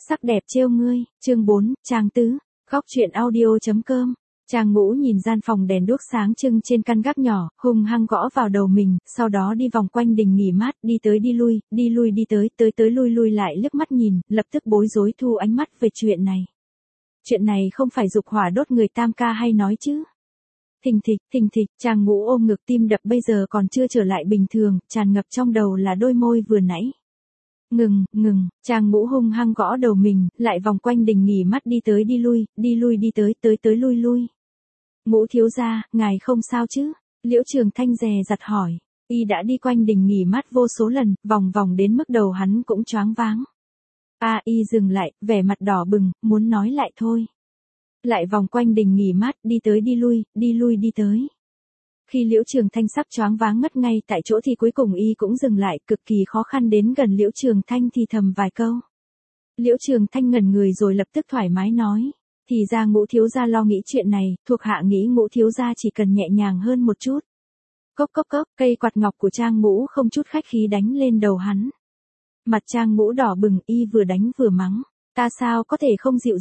Sắc đẹp trêu ngươi, chương 4, Trang Tứ, góc truyện audio.com. Trang Ngũ nhìn gian phòng đèn đuốc sáng trưng trên căn gác nhỏ, hung hăng gõ vào đầu mình, sau đó đi vòng quanh đình nghỉ mát, đi tới đi lui đi tới lui lui lại liếc mắt nhìn, lập tức bối rối thu ánh mắt về chuyện này. Chuyện này không phải dục hỏa đốt người Tam ca hay nói chứ? Thình thịch, Trang Ngũ ôm ngực tim đập bây giờ còn chưa trở lại bình thường, tràn ngập trong đầu là đôi môi vừa nãy. Ngừng, Trang Ngũ hung hăng gõ đầu mình, lại vòng quanh đình nghỉ mắt đi tới đi lui đi tới lui. Ngũ thiếu gia, ngài không sao chứ? Liễu Trường Thanh dè dặt hỏi. Y đã đi quanh đình nghỉ mắt vô số lần, vòng đến mức đầu hắn cũng choáng váng. Y dừng lại, vẻ mặt đỏ bừng, muốn nói lại thôi. Lại vòng quanh đình nghỉ mát, đi tới đi lui đi tới. Khi Liễu Trường Thanh sắp choáng váng ngất ngay tại chỗ thì cuối cùng y cũng dừng lại, cực kỳ khó khăn đến gần Liễu Trường Thanh thì thầm vài câu. Liễu Trường Thanh ngẩn người rồi lập tức thoải mái nói, thì ra Ngũ thiếu gia lo nghĩ chuyện này, thuộc hạ nghĩ Ngũ thiếu gia chỉ cần nhẹ nhàng hơn một chút. Cốc, cây quạt ngọc của Trang Ngũ không chút khách khí đánh lên đầu hắn. Mặt Trang Ngũ đỏ bừng, y vừa đánh vừa mắng, ta sao có thể không dịu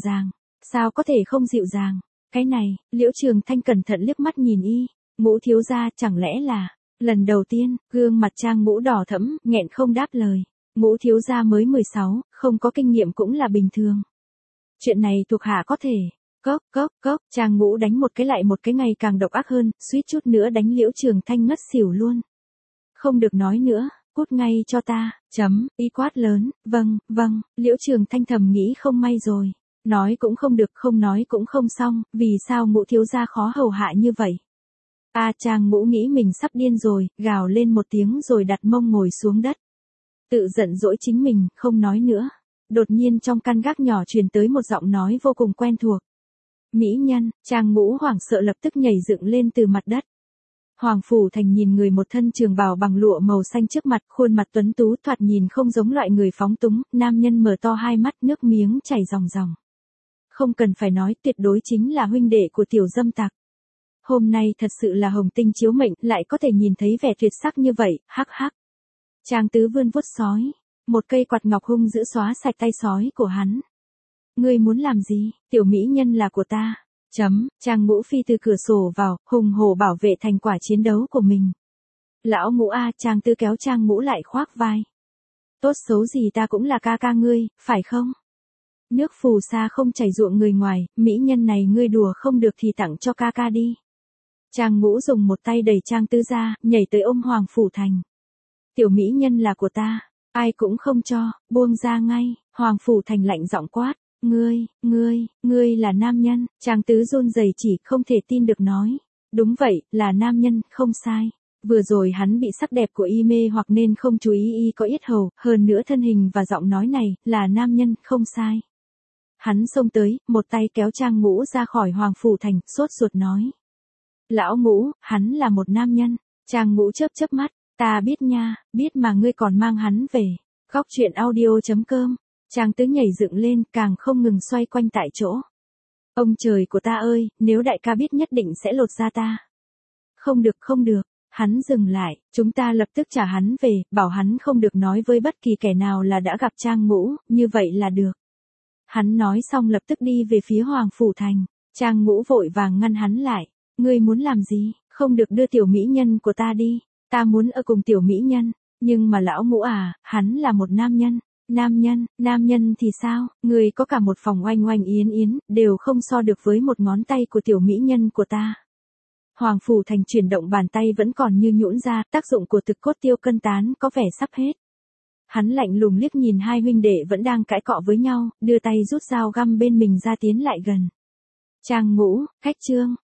dàng, cái này, Liễu Trường Thanh cẩn thận liếc mắt nhìn y. Ngũ thiếu gia, chẳng lẽ là, lần đầu tiên, gương mặt Trang Ngũ đỏ thẫm, nghẹn không đáp lời. Ngũ thiếu gia mới 16, không có kinh nghiệm cũng là bình thường. Chuyện này thuộc hạ có thể. Cốc, Trang Ngũ đánh một cái lại một cái ngày càng độc ác hơn, suýt chút nữa đánh Liễu Trường Thanh ngất xỉu luôn. Không được nói nữa, cút ngay cho ta, y quát lớn, vâng, Liễu Trường Thanh thầm nghĩ không may rồi. Nói cũng không được, không nói cũng không xong, vì sao Ngũ thiếu gia khó hầu hạ như vậy? Trang Ngũ nghĩ mình sắp điên rồi, gào lên một tiếng rồi đặt mông ngồi xuống đất. Tự giận dỗi chính mình, không nói nữa. Đột nhiên trong căn gác nhỏ truyền tới một giọng nói vô cùng quen thuộc. Mỹ nhân, Trang Ngũ hoảng sợ lập tức nhảy dựng lên từ mặt đất. Hoàng Phủ Thành nhìn người một thân trường bào bằng lụa màu xanh trước mặt, khuôn mặt tuấn tú thoạt nhìn không giống loại người phóng túng, nam nhân mở to hai mắt nước miếng chảy ròng. Không cần phải nói, tuyệt đối chính là huynh đệ của tiểu dâm tặc. Hôm nay thật sự là hồng tinh chiếu mệnh, lại có thể nhìn thấy vẻ tuyệt sắc như vậy, hắc. Trang Tứ vươn vuốt sói, một cây quạt ngọc hung giữ xóa sạch tay sói của hắn. Ngươi muốn làm gì, tiểu mỹ nhân là của ta. Trang Ngũ phi từ cửa sổ vào, hùng hổ bảo vệ thành quả chiến đấu của mình. Lão Ngũ Trang Tứ kéo Trang Ngũ lại khoác vai. Tốt xấu gì ta cũng là ca ngươi, phải không? Nước phù sa không chảy ruộng người ngoài, mỹ nhân này ngươi đùa không được thì tặng cho ca đi. Trang Ngũ dùng một tay đẩy Trang Tứ ra, nhảy tới ôm Hoàng Phủ Thành. Tiểu mỹ nhân là của ta, ai cũng không cho, buông ra ngay. Hoàng Phủ Thành lạnh giọng quát, ngươi là nam nhân. Trang Tứ run rẩy chỉ không thể tin được nói, đúng vậy, là nam nhân, không sai. Vừa rồi hắn bị sắc đẹp của y mê hoặc nên không chú ý y có yết hầu, hơn nữa thân hình và giọng nói này, là nam nhân, không sai. Hắn xông tới, một tay kéo Trang Ngũ ra khỏi Hoàng Phủ Thành, sốt ruột nói. Lão Ngũ, hắn là một nam nhân. Trang Ngũ chớp mắt, ta biết nha, biết mà ngươi còn mang hắn về. Góc truyện audio.com. Trang Tứ nhảy dựng lên, càng không ngừng xoay quanh tại chỗ. Ông trời của ta ơi, nếu đại ca biết nhất định sẽ lột da ta. Không được. Hắn dừng lại, chúng ta lập tức trả hắn về, bảo hắn không được nói với bất kỳ kẻ nào là đã gặp Trang Ngũ, như vậy là được. Hắn nói xong lập tức đi về phía Hoàng Phủ Thành. Trang Ngũ vội vàng ngăn hắn lại. Ngươi muốn làm gì, không được đưa tiểu mỹ nhân của ta đi. Ta muốn ở cùng tiểu mỹ nhân. Nhưng mà lão Ngũ hắn là một nam nhân. Nam nhân thì sao, người có cả một phòng oanh yến, đều không so được với một ngón tay của tiểu mỹ nhân của ta. Hoàng Phủ Thành chuyển động bàn tay vẫn còn như nhũn ra, tác dụng của thực cốt tiêu cân tán có vẻ sắp hết. Hắn lạnh lùng liếc nhìn hai huynh đệ vẫn đang cãi cọ với nhau, đưa tay rút dao găm bên mình ra tiến lại gần. Trang Ngũ, khách trương,